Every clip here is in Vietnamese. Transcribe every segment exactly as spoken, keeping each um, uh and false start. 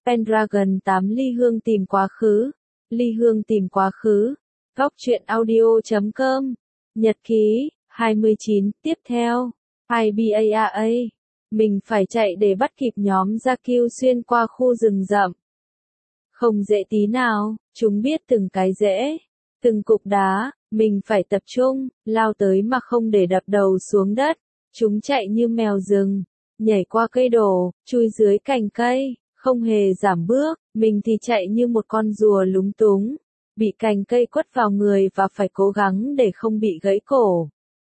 Pendragon tám ly hương tìm quá khứ. Ly hương tìm quá khứ. Góc truyện audio chấm com. Nhật ký, hai mươi chín, tiếp theo. i bê a rờ a. Mình phải chạy để bắt kịp nhóm Jakyu xuyên qua khu rừng rậm. Không dễ tí nào, chúng biết từng cái rễ, từng cục đá, mình phải tập trung, lao tới mà không để đập đầu xuống đất. Chúng chạy như mèo rừng, nhảy qua cây đổ, chui dưới cành cây, không hề giảm bước, mình thì chạy như một con rùa lúng túng, bị cành cây quất vào người và phải cố gắng để không bị gãy cổ.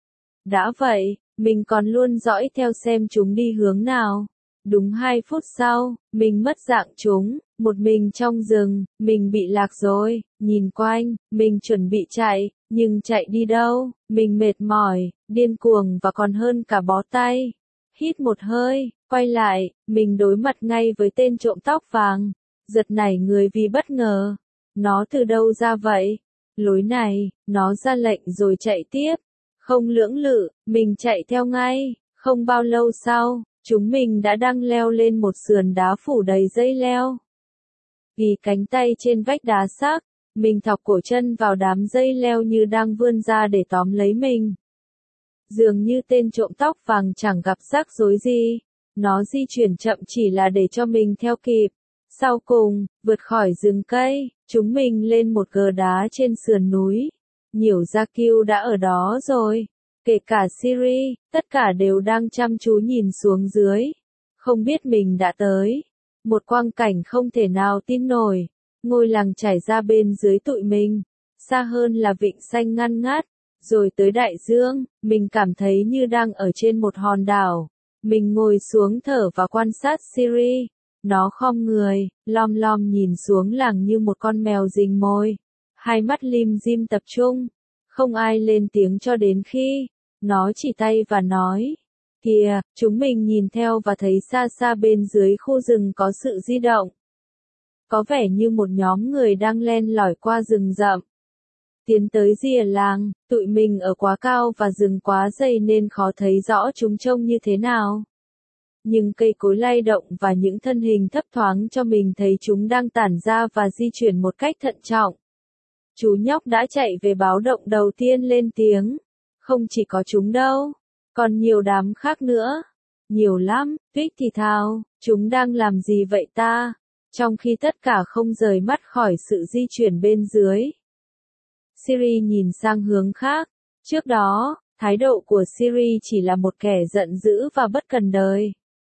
Đã vậy, mình còn luôn dõi theo xem chúng đi hướng nào. Đúng hai phút sau, mình mất dạng chúng, một mình trong rừng, mình bị lạc rồi, nhìn quanh, mình chuẩn bị chạy, nhưng chạy đi đâu, mình mệt mỏi, điên cuồng và còn hơn cả bó tay. Hít một hơi, quay lại, mình đối mặt ngay với tên trộm tóc vàng, giật nảy người vì bất ngờ. Nó từ đâu ra vậy? Lối này, nó ra lệnh rồi chạy tiếp. Không lưỡng lự, mình chạy theo ngay, không bao lâu sau. Chúng mình đã đang leo lên một sườn đá phủ đầy dây leo. Ghi cánh tay trên vách đá xác, mình thọc cổ chân vào đám dây leo như đang vươn ra để tóm lấy mình. Dường như tên trộm tóc vàng chẳng gặp rắc rối gì. Nó di chuyển chậm chỉ là để cho mình theo kịp. Sau cùng, vượt khỏi rừng cây, chúng mình lên một gờ đá trên sườn núi. Nhiều Jakyu đã ở đó rồi. Kể cả Siri, tất cả đều đang chăm chú nhìn xuống dưới. Không biết mình đã tới. Một quang cảnh không thể nào tin nổi. Ngôi làng trải ra bên dưới tụi mình. Xa hơn là vịnh xanh ngăn ngắt. Rồi tới đại dương, mình cảm thấy như đang ở trên một hòn đảo. Mình ngồi xuống thở và quan sát Siri. Nó khom người, lom lom nhìn xuống làng như một con mèo rình mồi. Hai mắt lim dim tập trung. Không ai lên tiếng cho đến khi nó chỉ tay và nói, kìa, chúng mình nhìn theo và thấy xa xa bên dưới khu rừng có sự di động. Có vẻ như một nhóm người đang len lỏi qua rừng rậm. Tiến tới rìa làng, tụi mình ở quá cao và rừng quá dày nên khó thấy rõ chúng trông như thế nào. Nhưng cây cối lay động và những thân hình thấp thoáng cho mình thấy chúng đang tản ra và di chuyển một cách thận trọng. Chú nhóc đã chạy về báo động đầu tiên lên tiếng. Không chỉ có chúng đâu, còn nhiều đám khác nữa. Nhiều lắm, Vic thì thào, chúng đang làm gì vậy ta? Trong khi tất cả không rời mắt khỏi sự di chuyển bên dưới. Siri nhìn sang hướng khác. Trước đó, thái độ của Siri chỉ là một kẻ giận dữ và bất cần đời.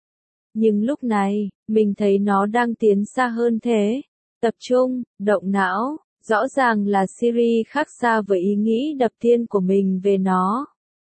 Nhưng lúc này, mình thấy nó đang tiến xa hơn thế. Tập trung, động não. Rõ ràng là Siri khác xa với ý nghĩ đập tiên của mình về nó.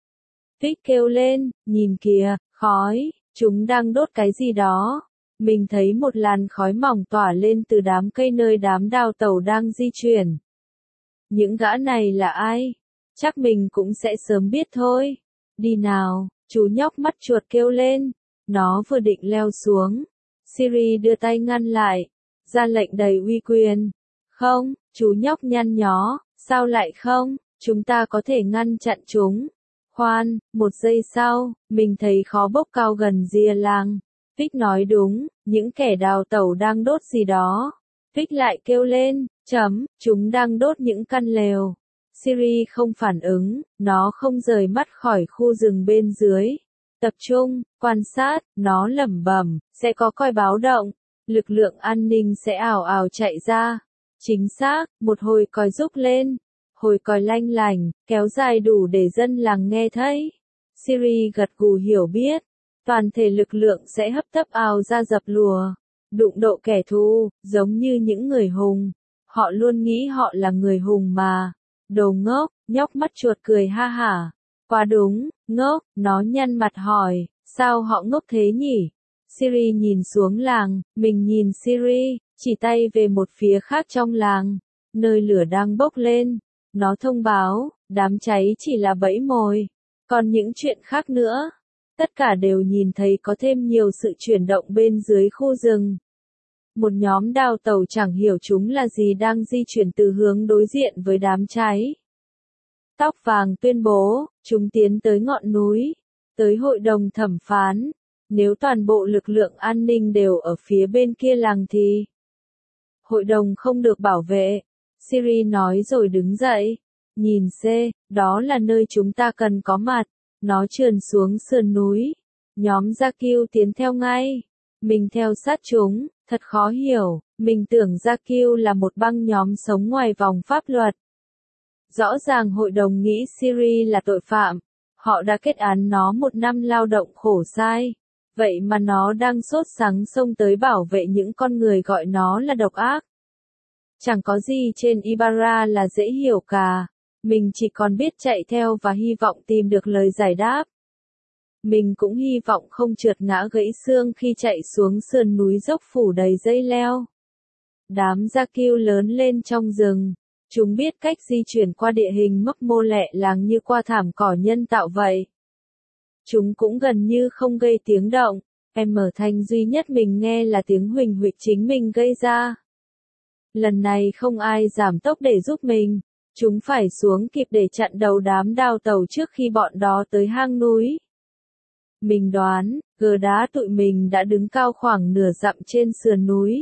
Vic kêu lên, nhìn kìa, khói, chúng đang đốt cái gì đó. Mình thấy một làn khói mỏng tỏa lên từ đám cây nơi đám đào tẩu đang di chuyển. Những gã này là ai? Chắc mình cũng sẽ sớm biết thôi. Đi nào, chú nhóc mắt chuột kêu lên. Nó vừa định leo xuống. Siri đưa tay ngăn lại, ra lệnh đầy uy quyền. Không, chú nhóc nhăn nhó, sao lại không, chúng ta có thể ngăn chặn chúng. Khoan, một giây sau, mình thấy khói bốc cao gần rìa làng. Vic nói đúng, những kẻ đào tẩu đang đốt gì đó. Vic lại kêu lên, chấm, chúng đang đốt những căn lều. Siri không phản ứng, nó không rời mắt khỏi khu rừng bên dưới. Tập trung, quan sát, nó lẩm bẩm, sẽ có còi báo động, lực lượng an ninh sẽ ào ào chạy ra. Chính xác, một hồi còi rúc lên, hồi còi lanh lành, kéo dài đủ để dân làng nghe thấy. Siri gật gù hiểu biết, toàn thể lực lượng sẽ hấp tấp ào ra dập lùa, đụng độ kẻ thù, giống như những người hùng. Họ luôn nghĩ họ là người hùng mà. Đồ ngốc, nhóc mắt chuột cười ha hả. Quá đúng, ngốc, nó nhăn mặt hỏi, sao họ ngốc thế nhỉ? Siri nhìn xuống làng, mình nhìn Siri, chỉ tay về một phía khác trong làng, nơi lửa đang bốc lên. Nó thông báo, đám cháy chỉ là bẫy mồi. Còn những chuyện khác nữa, tất cả đều nhìn thấy có thêm nhiều sự chuyển động bên dưới khu rừng. Một nhóm đào tẩu chẳng hiểu chúng là gì đang di chuyển từ hướng đối diện với đám cháy. Tóc vàng tuyên bố, chúng tiến tới ngọn núi, tới hội đồng thẩm phán. Nếu toàn bộ lực lượng an ninh đều ở phía bên kia làng thì hội đồng không được bảo vệ. Siri nói rồi đứng dậy. Nhìn C, đó là nơi chúng ta cần có mặt. Nó trườn xuống sườn núi. Nhóm Gia Kiêu tiến theo ngay. Mình theo sát chúng, thật khó hiểu. Mình tưởng Gia Kiêu là một băng nhóm sống ngoài vòng pháp luật. Rõ ràng hội đồng nghĩ Siri là tội phạm. Họ đã kết án nó một năm lao động khổ sai. Vậy mà nó đang sốt sắng xông tới bảo vệ những con người gọi nó là độc ác. Chẳng có gì trên Ibarra là dễ hiểu cả. Mình chỉ còn biết chạy theo và hy vọng tìm được lời giải đáp. Mình cũng hy vọng không trượt ngã gãy xương khi chạy xuống sườn núi dốc phủ đầy dây leo. Đám Gia Kiêu lớn lên trong rừng. Chúng biết cách di chuyển qua địa hình mấp mô lẹ làng như qua thảm cỏ nhân tạo vậy. Chúng cũng gần như không gây tiếng động. Em mở thanh duy nhất mình nghe là tiếng huỳnh huỵch chính mình gây ra. Lần này không ai giảm tốc để giúp mình. Chúng phải xuống kịp để chặn đầu đám đào tẩu trước khi bọn đó tới hang núi. Mình đoán, gờ đá tụi mình đã đứng cao khoảng nửa dặm trên sườn núi.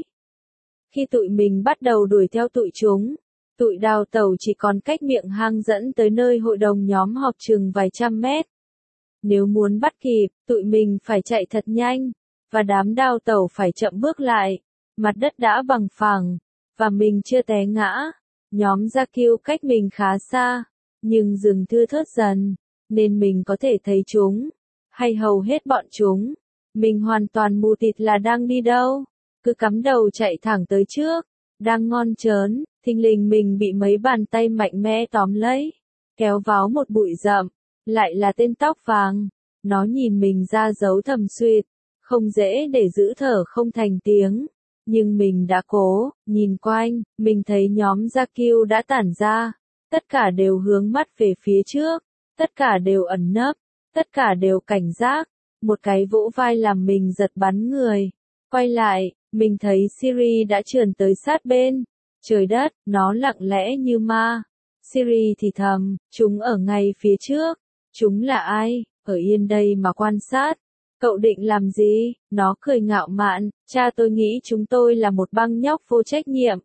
Khi tụi mình bắt đầu đuổi theo tụi chúng, tụi đào tẩu chỉ còn cách miệng hang dẫn tới nơi hội đồng nhóm họp chừng vài trăm mét. Nếu muốn bắt kịp, tụi mình phải chạy thật nhanh, và đám đào tẩu phải chậm bước lại. Mặt đất đã bằng phẳng, và mình chưa té ngã. Nhóm Gia Kiêu cách mình khá xa, nhưng rừng thưa thớt dần, nên mình có thể thấy chúng, hay hầu hết bọn chúng. Mình hoàn toàn mù tịt là đang đi đâu, cứ cắm đầu chạy thẳng tới trước, đang ngon trớn, thình lình mình bị mấy bàn tay mạnh mẽ tóm lấy, kéo vào một bụi rậm, lại là tên tóc vàng. Nó nhìn mình ra dấu thầm suyệt, không dễ để giữ thở không thành tiếng. Nhưng mình đã cố, nhìn quanh, mình thấy nhóm Gia Kiêu đã tản ra. Tất cả đều hướng mắt về phía trước, tất cả đều ẩn nấp, tất cả đều cảnh giác. Một cái vỗ vai làm mình giật bắn người. Quay lại, mình thấy Siri đã trườn tới sát bên. Trời đất, nó lặng lẽ như ma. Siri thì thầm, chúng ở ngay phía trước. Chúng là ai, ở yên đây mà quan sát. Cậu định làm gì? Nó cười ngạo mạn, cha tôi nghĩ chúng tôi là một băng nhóc vô trách nhiệm.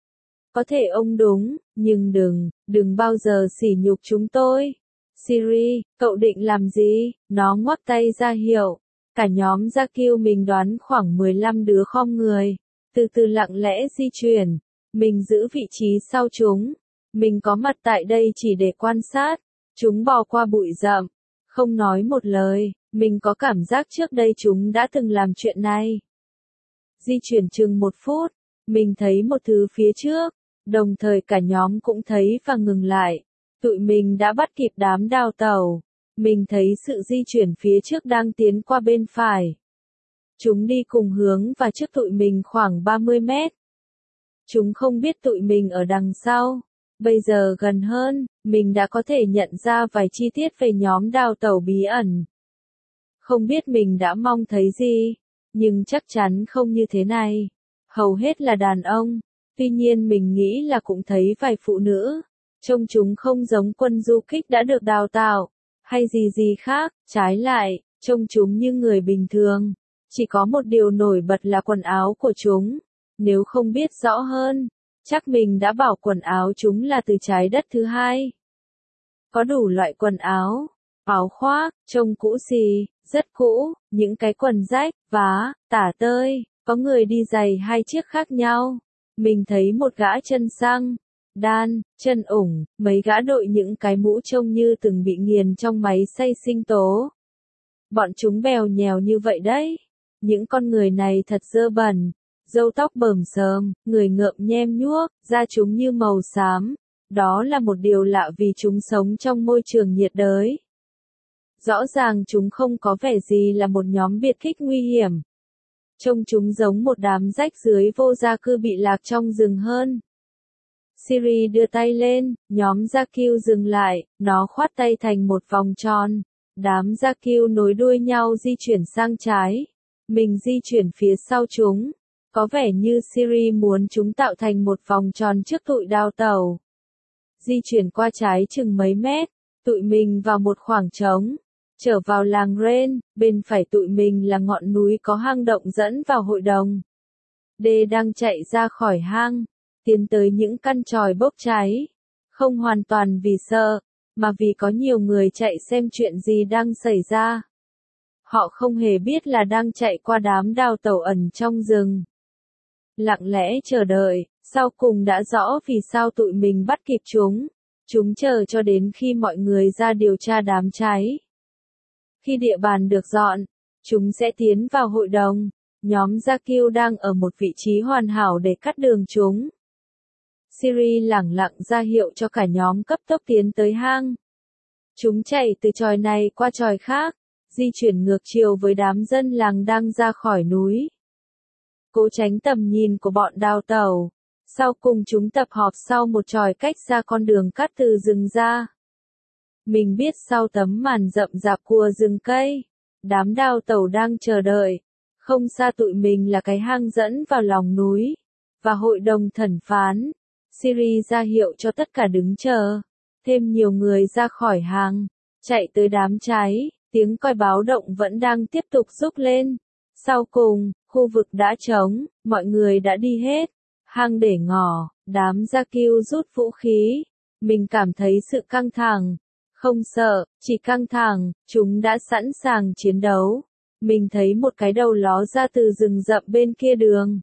Có thể ông đúng, nhưng đừng, đừng bao giờ sỉ nhục chúng tôi. Siri, cậu định làm gì? Nó ngoắc tay ra hiệu. Cả nhóm Gia Kiêu mình đoán khoảng mười lăm đứa khom người. Từ từ lặng lẽ di chuyển. Mình giữ vị trí sau chúng. Mình có mặt tại đây chỉ để quan sát. Chúng bò qua bụi rậm. Không nói một lời. Mình có cảm giác trước đây chúng đã từng làm chuyện này. Di chuyển chừng một phút, mình thấy một thứ phía trước, đồng thời cả nhóm cũng thấy và ngừng lại. Tụi mình đã bắt kịp đám đào tẩu. Mình thấy sự di chuyển phía trước đang tiến qua bên phải. Chúng đi cùng hướng và trước tụi mình khoảng ba mươi mét. Chúng không biết tụi mình ở đằng sau. Bây giờ gần hơn, mình đã có thể nhận ra vài chi tiết về nhóm đào tẩu bí ẩn. Không biết mình đã mong thấy gì, nhưng chắc chắn không như thế này. Hầu hết là đàn ông, tuy nhiên mình nghĩ là cũng thấy vài phụ nữ. Trông chúng không giống quân du kích đã được đào tạo, hay gì gì khác, trái lại, trông chúng như người bình thường. Chỉ có một điều nổi bật là quần áo của chúng. Nếu không biết rõ hơn, chắc mình đã bảo quần áo chúng là từ trái đất thứ hai. Có đủ loại quần áo, áo khoác, trông cũ xì, rất cũ, những cái quần rách, vá, tả tơi, có người đi giày hai chiếc khác nhau. Mình thấy một gã chân xăng, đan, chân ủng, mấy gã đội những cái mũ trông như từng bị nghiền trong máy xay sinh tố. Bọn chúng bèo nhèo như vậy đấy. Những con người này thật dơ bẩn, râu tóc bờm xờm, người ngợm nhem nhuốc, da chúng như màu xám. Đó là một điều lạ vì chúng sống trong môi trường nhiệt đới. Rõ ràng chúng không có vẻ gì là một nhóm biệt kích nguy hiểm. Trông chúng giống một đám rách dưới vô gia cư bị lạc trong rừng hơn. Siri đưa tay lên, nhóm Gia Kiêu dừng lại, nó khoát tay thành một vòng tròn. Đám Gia Kiêu nối đuôi nhau di chuyển sang trái. Mình di chuyển phía sau chúng. Có vẻ như Siri muốn chúng tạo thành một vòng tròn trước tụi đào tẩu. Di chuyển qua trái chừng mấy mét, tụi mình vào một khoảng trống. Trở vào làng Ren, bên phải tụi mình là ngọn núi có hang động dẫn vào hội đồng. D đang chạy ra khỏi hang, tiến tới những căn chòi bốc cháy. Không hoàn toàn vì sợ, mà vì có nhiều người chạy xem chuyện gì đang xảy ra. Họ không hề biết là đang chạy qua đám đào tẩu ẩn trong rừng. Lặng lẽ chờ đợi, sau cùng đã rõ vì sao tụi mình bắt kịp chúng. Chúng chờ cho đến khi mọi người ra điều tra đám cháy. Khi địa bàn được dọn, chúng sẽ tiến vào hội đồng. Nhóm Zakil đang ở một vị trí hoàn hảo để cắt đường chúng. Siri lẳng lặng ra hiệu cho cả nhóm cấp tốc tiến tới hang. Chúng chạy từ chòi này qua chòi khác, di chuyển ngược chiều với đám dân làng đang ra khỏi núi. Cố tránh tầm nhìn của bọn đào tẩu. Sau cùng chúng tập họp sau một chòi cách xa con đường cắt từ rừng ra. Mình biết sau tấm màn rậm rạp của rừng cây, đám đào tẩu đang chờ đợi. Không xa tụi mình là cái hang dẫn vào lòng núi, và hội đồng thẩm phán. Siri ra hiệu cho tất cả đứng chờ. Thêm nhiều người ra khỏi hang, chạy tới đám cháy, tiếng còi báo động vẫn đang tiếp tục rúc lên. Sau cùng, khu vực đã trống, mọi người đã đi hết. Hang để ngỏ, đám Zakil rút vũ khí. Mình cảm thấy sự căng thẳng. Không sợ, chỉ căng thẳng, chúng đã sẵn sàng chiến đấu. Mình thấy một cái đầu ló ra từ rừng rậm bên kia đường.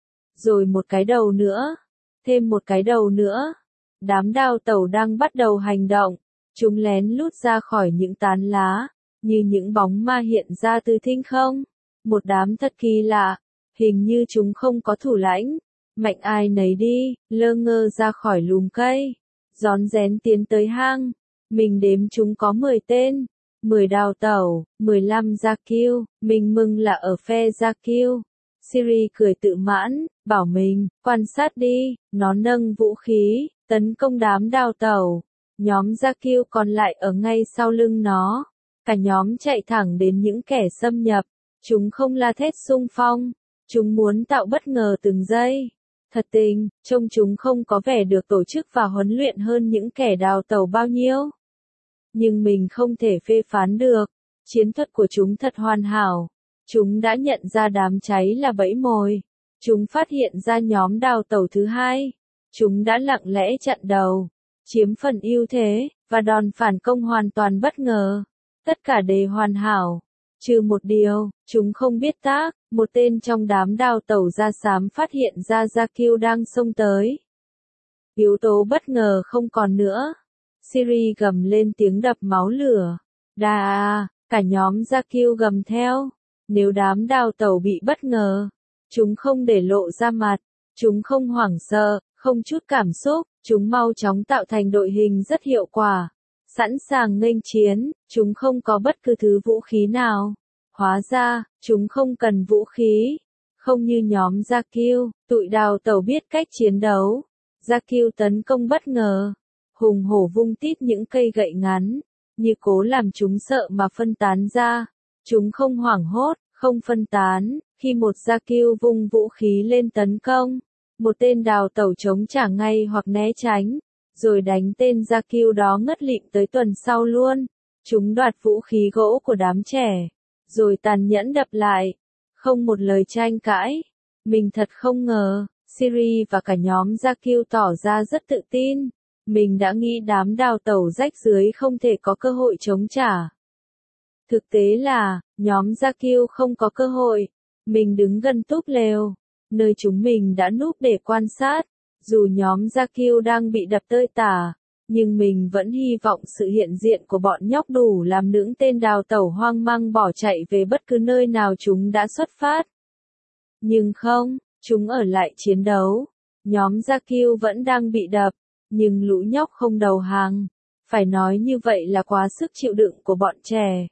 Rồi một cái đầu nữa. Thêm một cái đầu nữa. Đám đào tẩu đang bắt đầu hành động. Chúng lén lút ra khỏi những tán lá, như những bóng ma hiện ra từ thinh không. Một đám thật kỳ lạ. Hình như chúng không có thủ lãnh. Mạnh ai nấy đi, lơ ngơ ra khỏi lùm cây. Rón rén tiến tới hang. Mình đếm chúng có mười tên. mười đào tẩu, mười lăm Zakil, mình mừng là ở phe Zakil. Siri cười tự mãn, bảo mình, quan sát đi, nó nâng vũ khí, tấn công đám đào tẩu. Nhóm Zakil còn lại ở ngay sau lưng nó. Cả nhóm chạy thẳng đến những kẻ xâm nhập. Chúng không la thét xung phong. Chúng muốn tạo bất ngờ từng giây. Thật tình, trông chúng không có vẻ được tổ chức và huấn luyện hơn những kẻ đào tẩu bao nhiêu. Nhưng mình không thể phê phán được. Chiến thuật của chúng thật hoàn hảo. Chúng đã nhận ra đám cháy là bẫy mồi. Chúng phát hiện ra nhóm đào tẩu thứ hai. Chúng đã lặng lẽ chặn đầu, chiếm phần ưu thế, và đòn phản công hoàn toàn bất ngờ. Tất cả đều hoàn hảo. Trừ một điều, chúng không biết tác. Một tên trong đám đào tẩu da xám phát hiện ra Zakil đang xông tới. Yếu tố bất ngờ không còn nữa. Siri gầm lên tiếng đập máu lửa. Đà, cả nhóm Zakil gầm theo. Nếu đám đào tẩu bị bất ngờ, chúng không để lộ ra mặt. Chúng không hoảng sợ, không chút cảm xúc. Chúng mau chóng tạo thành đội hình rất hiệu quả. Sẵn sàng nghênh chiến, chúng không có bất cứ thứ vũ khí nào. Hóa ra, chúng không cần vũ khí. Không như nhóm Zakil, tụi đào tẩu biết cách chiến đấu. Zakil tấn công bất ngờ. Hùng hổ vung tít những cây gậy ngắn, như cố làm chúng sợ mà phân tán ra. Chúng không hoảng hốt, không phân tán. Khi một Zakil vung vũ khí lên tấn công, một tên đào tẩu chống trả ngay hoặc né tránh, rồi đánh tên Zakil đó ngất lịm tới tuần sau luôn. Chúng đoạt vũ khí gỗ của đám trẻ, rồi tàn nhẫn đập lại. Không một lời tranh cãi. Mình thật không ngờ, Siri và cả nhóm Zakil tỏ ra rất tự tin. Mình đã nghĩ đám đào tẩu rách rưới không thể có cơ hội chống trả. Thực tế là, nhóm Zakil không có cơ hội. Mình đứng gần túp lều, nơi chúng mình đã núp để quan sát. Dù nhóm Zakil đang bị đập tơi tả, nhưng mình vẫn hy vọng sự hiện diện của bọn nhóc đủ làm những tên đào tẩu hoang mang bỏ chạy về bất cứ nơi nào chúng đã xuất phát. Nhưng không, chúng ở lại chiến đấu. Nhóm Zakil vẫn đang bị đập, nhưng lũ nhóc không đầu hàng. Phải nói như vậy là quá sức chịu đựng của bọn trẻ.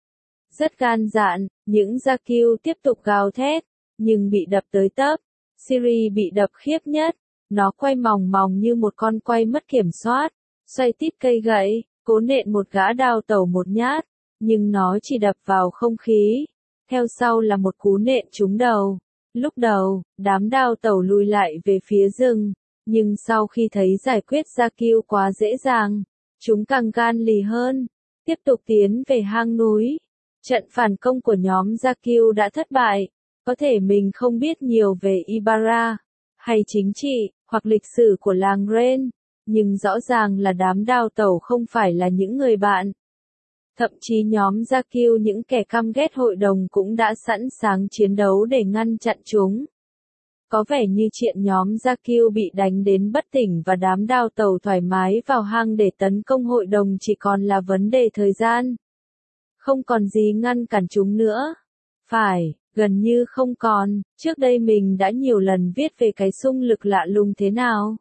Rất gan dạn, những Zakil tiếp tục gào thét, nhưng bị đập tới tấp. Siri bị đập khiếp nhất. Nó quay mòng mòng như một con quay mất kiểm soát, xoay tít cây gậy, cố nện một gã đào tẩu một nhát, nhưng nó chỉ đập vào không khí. Theo sau là một cú nện trúng đầu. Lúc đầu, đám đào tẩu lùi lại về phía rừng, nhưng sau khi thấy giải quyết Zakil quá dễ dàng, chúng càng gan lì hơn. tiếp tục tiến về hang núi. Trận phản công của nhóm Jakyu đã thất bại. Có thể mình không biết nhiều về Ibara, hay chính trị, hoặc lịch sử của làng Ren, nhưng rõ ràng là đám đào tẩu không phải là những người bạn. Thậm chí nhóm Jakyu, những kẻ căm ghét hội đồng, cũng đã sẵn sàng chiến đấu để ngăn chặn chúng. Có vẻ như chuyện nhóm Jakyu bị đánh đến bất tỉnh và đám đào tẩu thoải mái vào hang để tấn công hội đồng chỉ còn là vấn đề thời gian. Không còn gì ngăn cản chúng nữa. Phải, gần như không còn. Trước đây mình đã nhiều lần viết về cái xung lực lạ lùng thế nào.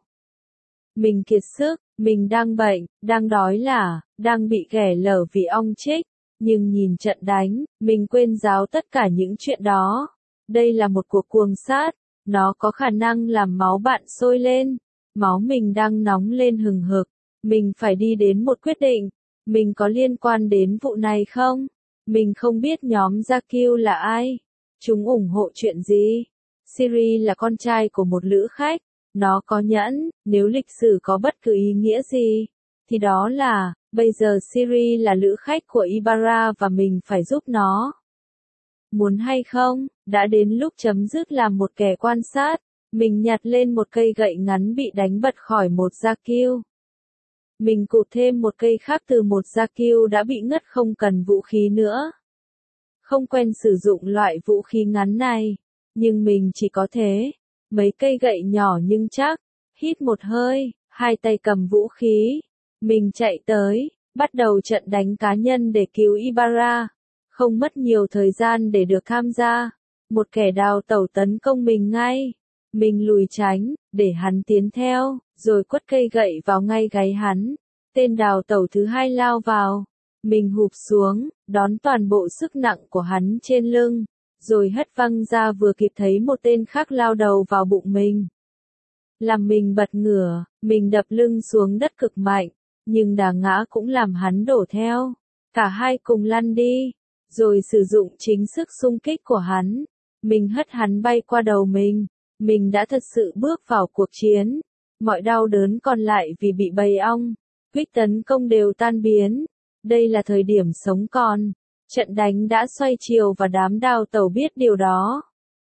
Mình kiệt sức, mình đang bệnh, đang đói lả, đang bị ghẻ lở vì ong chích. Nhưng nhìn trận đánh, mình quên giáo tất cả những chuyện đó. Đây là một cuộc cuồng sát. Nó có khả năng làm máu bạn sôi lên. Máu mình đang nóng lên hừng hực. Mình phải đi đến một quyết định. Mình có liên quan đến vụ này không? Mình không biết nhóm Jakyu là ai. Chúng ủng hộ chuyện gì? Siri là con trai của một lữ khách. Nó có nhẫn. Nếu lịch sử có bất cứ ý nghĩa gì, thì đó là, bây giờ Siri là lữ khách của Ibara và mình phải giúp nó. Muốn hay không, đã đến lúc chấm dứt làm một kẻ quan sát. Mình nhặt lên một cây gậy ngắn bị đánh bật khỏi một Jakyu. Mình cụt thêm một cây khác từ một Jakyu đã bị ngất, không cần vũ khí nữa. Không quen sử dụng loại vũ khí ngắn này, nhưng mình chỉ có thế. Mấy cây gậy nhỏ nhưng chắc. Hít một hơi, hai tay cầm vũ khí. Mình chạy tới, bắt đầu trận đánh cá nhân để cứu Ibara. Không mất nhiều thời gian để được tham gia. Một kẻ đào tẩu tấn công mình ngay. Mình lùi tránh, để hắn tiến theo, rồi quất cây gậy vào ngay gáy hắn. Tên đào tẩu thứ hai lao vào. Mình hụp xuống, đón toàn bộ sức nặng của hắn trên lưng, rồi hất văng ra, vừa kịp thấy một tên khác lao đầu vào bụng mình. Làm mình bật ngửa, mình đập lưng xuống đất cực mạnh, nhưng đà ngã cũng làm hắn đổ theo. Cả hai cùng lăn đi, rồi sử dụng chính sức xung kích của hắn. Mình hất hắn bay qua đầu mình. Mình đã thật sự bước vào cuộc chiến. Mọi đau đớn còn lại vì bị bầy ong quýt tấn công đều tan biến. Đây là thời điểm sống còn. Trận đánh đã xoay chiều và đám đào tẩu biết điều đó.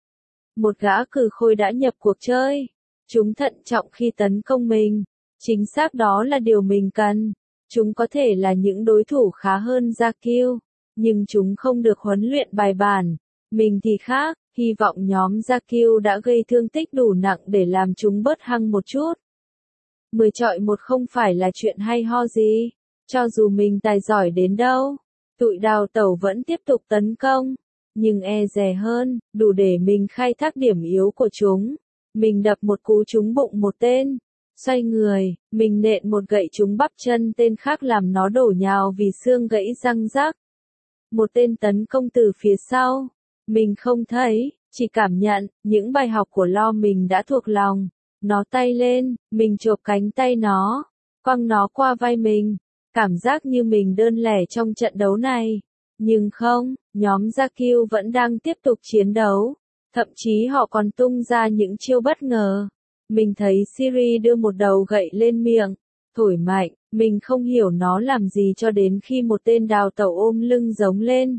Một gã cừ khôi đã nhập cuộc chơi. Chúng thận trọng khi tấn công mình. Chính xác đó là điều mình cần. Chúng có thể là những đối thủ khá hơn Jakyu, nhưng chúng không được huấn luyện bài bản. Mình thì khác, hy vọng nhóm Jakyu đã gây thương tích đủ nặng để làm chúng bớt hăng một chút. Mười chọi một không phải là chuyện hay ho gì. Cho dù mình tài giỏi đến đâu, tụi đào tẩu vẫn tiếp tục tấn công. Nhưng e dè hơn, đủ để mình khai thác điểm yếu của chúng. Mình đập một cú trúng bụng một tên. Xoay người, mình nện một gậy trúng bắp chân tên khác làm nó đổ nhào vì xương gãy răng rắc. Một tên tấn công từ phía sau. Mình không thấy, chỉ cảm nhận, những bài học của Lo mình đã thuộc lòng. Nó tay lên, mình chộp cánh tay nó, quăng nó qua vai mình. Cảm giác như mình đơn lẻ trong trận đấu này. Nhưng không, nhóm Jakyu vẫn đang tiếp tục chiến đấu. Thậm chí họ còn tung ra những chiêu bất ngờ. Mình thấy Siri đưa một đầu gậy lên miệng, thổi mạnh. Mình không hiểu nó làm gì cho đến khi một tên đào tẩu ôm lưng giống lên.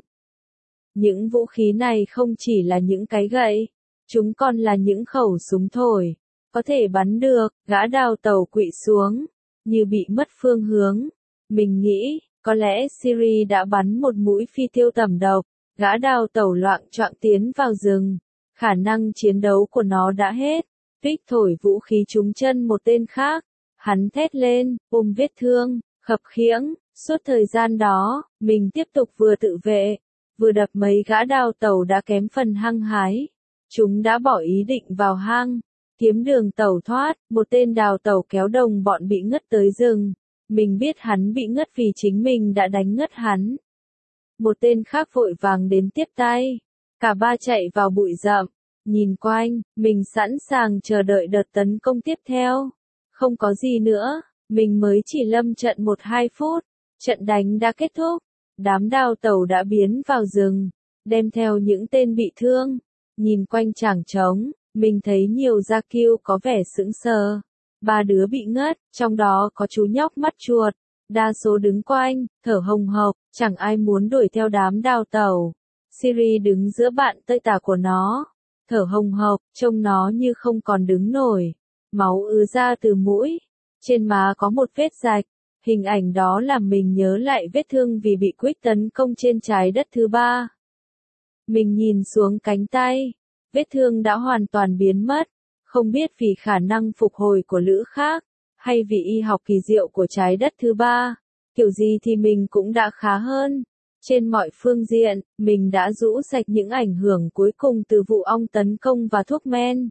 Những vũ khí này không chỉ là những cái gậy, chúng còn là những khẩu súng thổi, có thể bắn được. Gã đào tẩu quỵ xuống, như bị mất phương hướng. Mình nghĩ, có lẽ Siri đã bắn một mũi phi tiêu tẩm độc. Gã đào tẩu loạng choạng tiến vào rừng. Khả năng chiến đấu của nó đã hết. Pick thổi vũ khí trúng chân một tên khác. Hắn thét lên, ôm vết thương, khập khiễng. Suốt thời gian đó, mình tiếp tục vừa tự vệ, vừa đập mấy gã đào tẩu đã kém phần hăng hái. Chúng đã bỏ ý định vào hang, kiếm đường tẩu thoát. Một tên đào tẩu kéo đồng bọn bị ngất tới rừng. Mình biết hắn bị ngất vì chính mình đã đánh ngất hắn. Một tên khác vội vàng đến tiếp tay. Cả ba chạy vào bụi rậm. Nhìn quanh, mình sẵn sàng chờ đợi đợt tấn công tiếp theo. Không có gì nữa, mình mới chỉ lâm trận một hai phút. Trận đánh đã kết thúc. Đám đào tẩu đã biến vào rừng, đem theo những tên bị thương. Nhìn quanh chảng trống, mình thấy nhiều Jakyu có vẻ sững sờ. Ba đứa bị ngất, trong đó có chú nhóc mắt chuột. đa số đứng quanh, thở hồng hộc, chẳng ai muốn đuổi theo đám đào tẩu. Siri đứng giữa bạn tơi tả của nó, thở hồng hộc, trông nó như không còn đứng nổi. Máu ứ ra từ mũi, trên má có một vết rạch. Hình ảnh đó làm mình nhớ lại vết thương vì bị Quick tấn công trên trái đất thứ ba. Mình nhìn xuống cánh tay, vết thương đã hoàn toàn biến mất, không biết vì khả năng phục hồi của lữ khác, hay vì y học kỳ diệu của trái đất thứ ba, kiểu gì thì mình cũng đã khá hơn. Trên mọi phương diện, mình đã rũ sạch những ảnh hưởng cuối cùng từ vụ ong tấn công và thuốc men.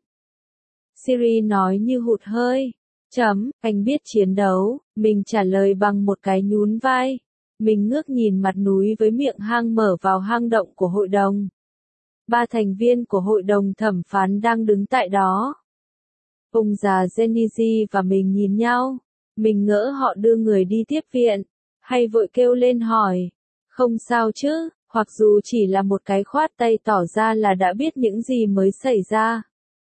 Siri nói như hụt hơi. Chấm, anh biết chiến đấu, mình trả lời bằng một cái nhún vai. Mình ngước nhìn mặt núi với miệng hang mở vào hang động của hội đồng. Ba thành viên của hội đồng thẩm phán đang đứng tại đó. Ông già Genizi và mình nhìn nhau. Mình ngỡ họ đưa người đi tiếp viện, hay vội kêu lên hỏi. Không sao chứ, hoặc dù chỉ là một cái khoát tay tỏ ra là đã biết những gì mới xảy ra.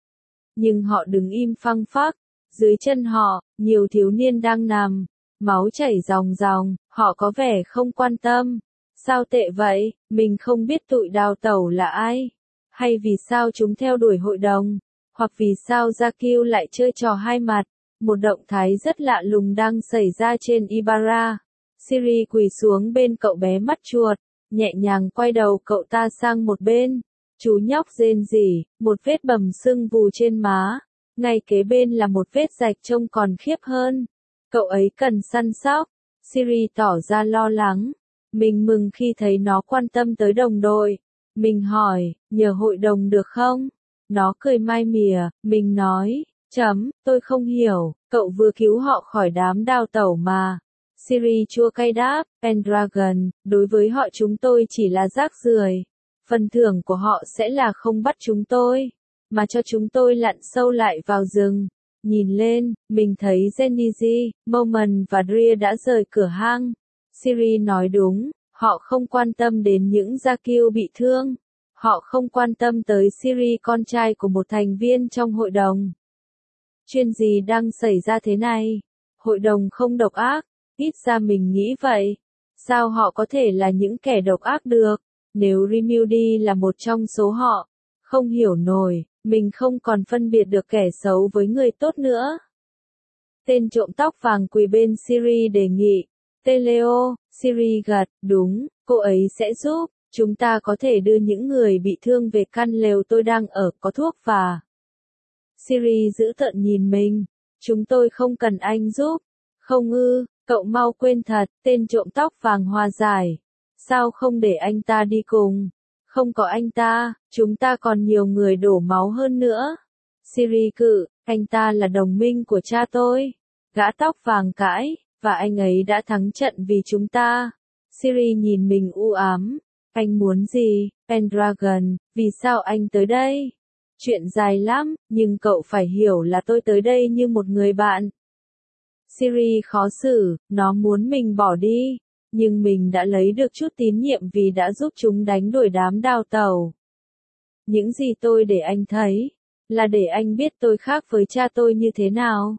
Nhưng họ đứng im phăng phắc. Dưới chân họ, nhiều thiếu niên đang nằm, máu chảy ròng ròng, họ có vẻ không quan tâm. Sao tệ vậy, mình không biết tụi đào tẩu là ai, hay vì sao chúng theo đuổi hội đồng, hoặc vì sao Zakil lại chơi trò hai mặt. Một động thái rất lạ lùng đang xảy ra trên Ibarra. Siri quỳ xuống bên cậu bé mắt chuột, nhẹ nhàng quay đầu cậu ta sang một bên. Chú nhóc rên rỉ, một vết bầm sưng vù trên má. Ngay kế bên là một vết rạch trông còn khiếp hơn. Cậu ấy cần săn sóc. Siri tỏ ra lo lắng. Mình mừng khi thấy nó quan tâm tới đồng đội. Mình hỏi, nhờ hội đồng được không? Nó cười mai mỉa, mình nói, chấm, tôi không hiểu, cậu vừa cứu họ khỏi đám đào tẩu mà. Siri chua cay đáp, Pendragon, đối với họ chúng tôi chỉ là rác rưởi. Phần thưởng của họ sẽ là không bắt chúng tôi, mà cho chúng tôi lặn sâu lại vào rừng. Nhìn lên, mình thấy Genizi, Moment và Drea đã rời cửa hang. Siri nói đúng, họ không quan tâm đến những Zakil bị thương. Họ không quan tâm tới Siri, con trai của một thành viên trong hội đồng. Chuyện gì đang xảy ra thế này? Hội đồng không độc ác, ít ra mình nghĩ vậy. Sao họ có thể là những kẻ độc ác được, nếu Rimudi là một trong số họ? Không hiểu nổi, mình không còn phân biệt được kẻ xấu với người tốt nữa. Tên trộm tóc vàng quỳ bên Siri đề nghị. Teleo, Siri gật, đúng, cô ấy sẽ giúp. Chúng ta có thể đưa những người bị thương về căn lều tôi đang ở, có thuốc và... Siri dữ tợn nhìn mình. Chúng tôi không cần anh giúp. Không ư, cậu mau quên thật, tên trộm tóc vàng hòa giải. Sao không để anh ta đi cùng? Không có anh ta, chúng ta còn nhiều người đổ máu hơn nữa. Siri cự, anh ta là đồng minh của cha tôi. Gã tóc vàng cãi, và anh ấy đã thắng trận vì chúng ta. Siri nhìn mình u ám. Anh muốn gì, Pendragon, vì sao anh tới đây? Chuyện dài lắm, nhưng cậu phải hiểu là tôi tới đây như một người bạn. Siri khó xử, nó muốn mình bỏ đi, nhưng mình đã lấy được chút tín nhiệm vì đã giúp chúng đánh đuổi đám đào tẩu. Những gì tôi để anh thấy, là để anh biết tôi khác với cha tôi như thế nào.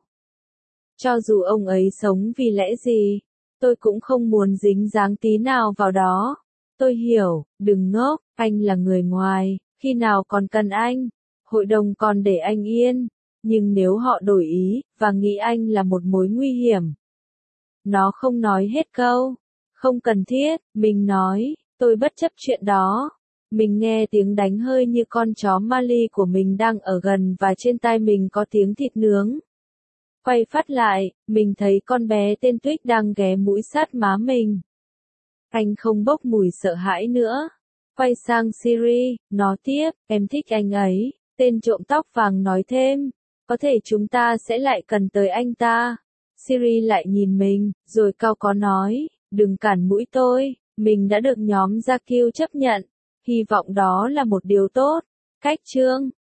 Cho dù ông ấy sống vì lẽ gì, tôi cũng không muốn dính dáng tí nào vào đó. Tôi hiểu, đừng ngốc, anh là người ngoài, khi nào còn cần anh, hội đồng còn để anh yên, nhưng nếu họ đổi ý, và nghĩ anh là một mối nguy hiểm. Nó không nói hết câu, không cần thiết, mình nói, tôi bất chấp chuyện đó. Mình nghe tiếng đánh hơi như con chó Mali của mình đang ở gần và trên tai mình có tiếng thịt nướng. Quay phát lại, mình thấy con bé tên Twig đang ghé mũi sát má mình. Anh không bốc mùi sợ hãi nữa. Quay sang Siri, nó tiếp, em thích anh ấy. Tên trộm tóc vàng nói thêm, có thể chúng ta sẽ lại cần tới anh ta. Siri lại nhìn mình, rồi cau có nói, đừng cản mũi tôi, mình đã được nhóm Zakil chấp nhận. Hy vọng đó là một điều tốt. Cách chương